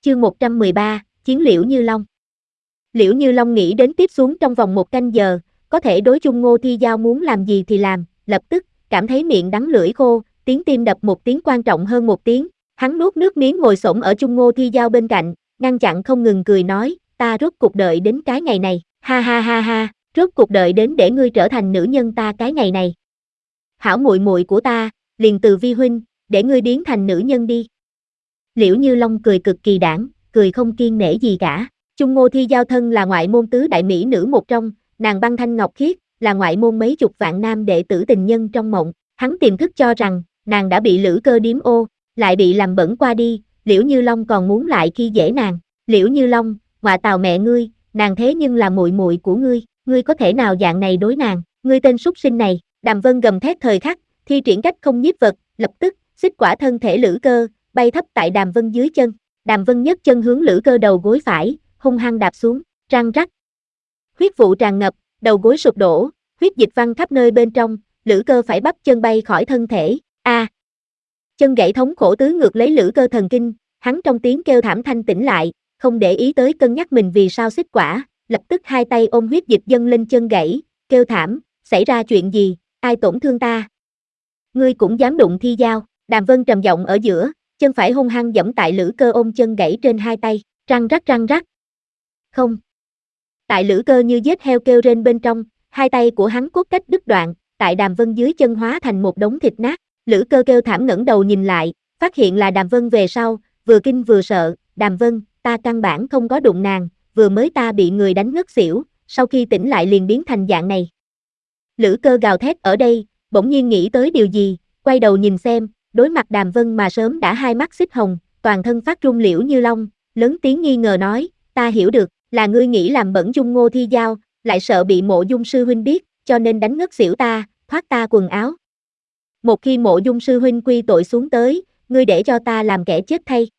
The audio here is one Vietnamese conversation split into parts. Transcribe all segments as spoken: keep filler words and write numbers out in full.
Chương một trăm mười ba, Chiến Liễu Như Long. Liễu Như Long nghĩ đến tiếp xuống trong vòng một canh giờ, có thể đối chung Ngô Thi Giao muốn làm gì thì làm, lập tức, cảm thấy miệng đắng lưỡi khô, tiếng tim đập một tiếng quan trọng hơn một tiếng, hắn nuốt nước miếng ngồi xổm ở chung Ngô Thi Giao bên cạnh, ngăn chặn không ngừng cười nói, ta rốt cuộc đợi đến cái ngày này, ha ha ha ha, rốt cuộc đợi đến để ngươi trở thành nữ nhân ta cái ngày này. Hảo muội muội của ta, liền từ vi huynh, để ngươi biến thành nữ nhân đi. Liễu Như Long cười cực kỳ đãng, cười không kiêng nể gì cả. Chung Ngô Thi Giao thân là ngoại môn tứ đại mỹ nữ một trong, nàng băng thanh ngọc khiết, là ngoại môn mấy chục vạn nam đệ tử tình nhân trong mộng. Hắn tiềm thức cho rằng, nàng đã bị Lữ Cơ điếm ô, lại bị làm bẩn qua đi, Liễu Như Long còn muốn lại khi dễ nàng. Liễu Như Long, ngọa tào mẹ ngươi, nàng thế nhưng là muội muội của ngươi, ngươi có thể nào dạng này đối nàng, ngươi tên súc sinh này. Đàm Vân gầm thét thời khắc, thi triển cách không nhiếp vật, lập tức, xích quả thân thể Lữ Cơ, bay thấp tại Đàm Vân dưới chân. Đàm Vân nhấc chân hướng Lữ Cơ đầu gối phải, hung hăng đạp xuống, răng rắc. Huyết vụ tràn ngập, đầu gối sụp đổ, huyết dịch văng khắp nơi bên trong, Lữ Cơ phải bắp chân bay khỏi thân thể. A! À, chân gãy thống khổ tứ ngược lấy Lữ Cơ thần kinh, hắn trong tiếng kêu thảm thanh tỉnh lại, không để ý tới cân nhắc mình vì sao xích quả, lập tức hai tay ôm huyết dịch dâng lên chân gãy, kêu thảm, xảy ra chuyện gì, ai tổn thương ta? Ngươi cũng dám đụng Thi Giao? Đàm Vân trầm giọng ở giữa, chân phải hung hăng giẫm tại Lữ Cơ ôm chân gãy trên hai tay, răng rắc răng rắc. Không. Tại Lữ Cơ như giết heo kêu rên bên trong, hai tay của hắn cốt cách đứt đoạn, tại Đàm Vân dưới chân hóa thành một đống thịt nát. Lữ Cơ kêu thảm ngẩng đầu nhìn lại, phát hiện là Đàm Vân về sau, vừa kinh vừa sợ, Đàm Vân, ta căn bản không có đụng nàng, vừa mới ta bị người đánh ngất xỉu, sau khi tỉnh lại liền biến thành dạng này. Lữ Cơ gào thét ở đây, bỗng nhiên nghĩ tới điều gì, quay đầu nhìn xem, đối mặt Đàm Vân mà sớm đã hai mắt xích hồng, toàn thân phát run Liễu Như Long, lớn tiếng nghi ngờ nói, ta hiểu được, là ngươi nghĩ làm bẩn Chung Ngô Thi Giao, lại sợ bị Mộ Dung sư huynh biết, cho nên đánh ngất xỉu ta, thoát ta quần áo. Một khi Mộ Dung sư huynh quy tội xuống tới, ngươi để cho ta làm kẻ chết thay.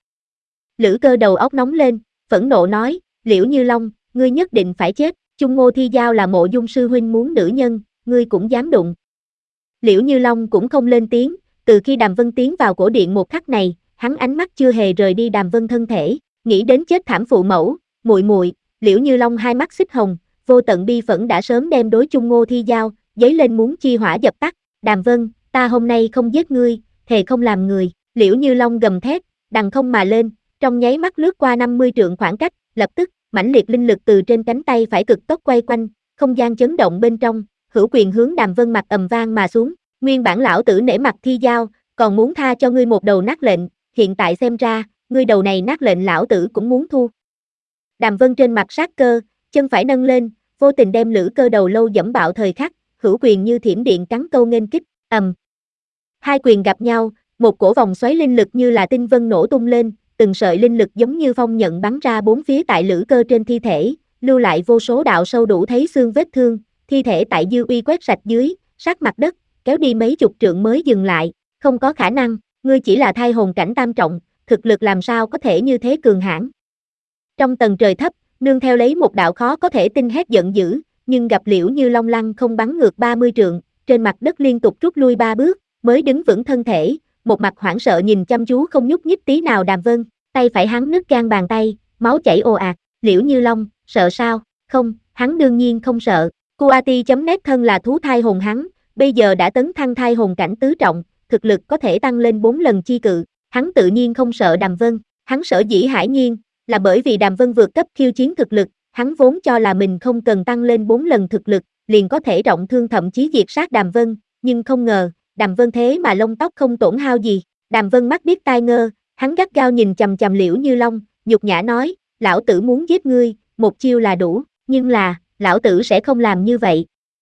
Lữ Cơ đầu óc nóng lên, phẫn nộ nói, Liễu Như Long, ngươi nhất định phải chết, Chung Ngô Thi Giao là Mộ Dung sư huynh muốn nữ nhân, ngươi cũng dám đụng. Liễu Như Long cũng không lên tiếng, từ khi Đàm Vân tiến vào cổ điện một khắc này, hắn ánh mắt chưa hề rời đi Đàm Vân thân thể, nghĩ đến chết thảm phụ mẫu, muội muội, Liễu Như Long hai mắt xích hồng, vô tận bi phẫn đã sớm đem đối Chung Ngô Thi Giao, dấy lên muốn chi hỏa dập tắt. Đàm Vân, ta hôm nay không giết ngươi, thề không làm người. Liễu Như Long gầm thét, đằng không mà lên, trong nháy mắt lướt qua năm mươi trượng khoảng cách, lập tức, mãnh liệt linh lực từ trên cánh tay phải cực tốc quay quanh, không gian chấn động bên trong, hữu quyền hướng Đàm Vân mặt ầm vang mà xuống. Nguyên bản lão tử nể mặt Thi Giao, còn muốn tha cho ngươi một đầu nát lệnh, hiện tại xem ra, ngươi đầu này nát lệnh lão tử cũng muốn thu. Đàm Vân trên mặt sát cơ, chân phải nâng lên, vô tình đem Lữ Cơ đầu lâu dẫm bạo thời khắc, hữu quyền như thiểm điện cắn câu nghênh kích, ầm. Hai quyền gặp nhau, một cổ vòng xoáy linh lực như là tinh vân nổ tung lên, từng sợi linh lực giống như phong nhận bắn ra bốn phía tại Lữ Cơ trên thi thể, lưu lại vô số đạo sâu đủ thấy xương vết thương, thi thể tại dư uy quét sạch dưới, sát mặt đất, kéo đi mấy chục trượng mới dừng lại, không có khả năng, ngươi chỉ là thai hồn cảnh tam trọng, thực lực làm sao có thể như thế cường hãn. Trong tầng trời thấp, nương theo lấy một đạo khó có thể tin hét giận dữ, nhưng gặp Liễu Như Long lăng không bắn ngược ba mươi trượng, trên mặt đất liên tục rút lui ba bước, mới đứng vững thân thể, một mặt hoảng sợ nhìn chăm chú không nhúc nhích tí nào Đàm Vân, tay phải hắn nứt gan bàn tay, máu chảy ồ ạt. Liễu Như Long, sợ sao? Không, hắn đương nhiên không sợ. Kuati chấm nét thân là thú thai hồn hắn, bây giờ đã tấn thăng thai hồn cảnh tứ trọng, thực lực có thể tăng lên bốn lần chi cự, hắn tự nhiên không sợ Đàm Vân, hắn sở dĩ hải nhiên, là bởi vì Đàm Vân vượt cấp khiêu chiến thực lực, hắn vốn cho là mình không cần tăng lên bốn lần thực lực, liền có thể trọng thương thậm chí diệt sát Đàm Vân, nhưng không ngờ, Đàm Vân thế mà lông tóc không tổn hao gì. Đàm Vân mắt điếc tai ngơ, hắn gắt gao nhìn chằm chằm Liễu Như Long, nhục nhã nói, lão tử muốn giết ngươi, một chiêu là đủ, nhưng là, lão tử sẽ không làm như vậy.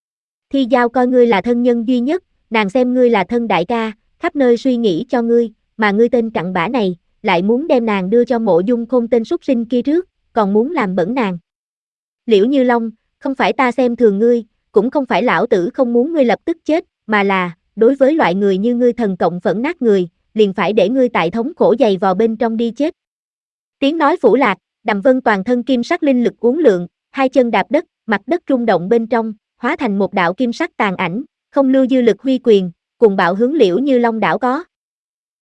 Thi Giao coi ngươi là thân nhân duy nhất, nàng xem ngươi là thân đại ca, khắp nơi suy nghĩ cho ngươi, mà ngươi tên cặn bã này, lại muốn đem nàng đưa cho Mộ Dung Khôn tên súc sinh kia trước, còn muốn làm bẩn nàng. Liễu Như Long, không phải ta xem thường ngươi, cũng không phải lão tử không muốn ngươi lập tức chết, mà là, đối với loại người như ngươi thần cộng phẫn nát người, liền phải để ngươi tại thống khổ dày vò bên trong đi chết. Tiếng nói phủ lạc, Đàm Vân toàn thân kim sắc linh lực uốn lượn, hai chân đạp đất, mặt đất rung động bên trong, hóa thành một đạo kim sắc tàn ảnh, không lưu dư lực huy quyền, cùng bạo hướng Liễu Như Long đảo có.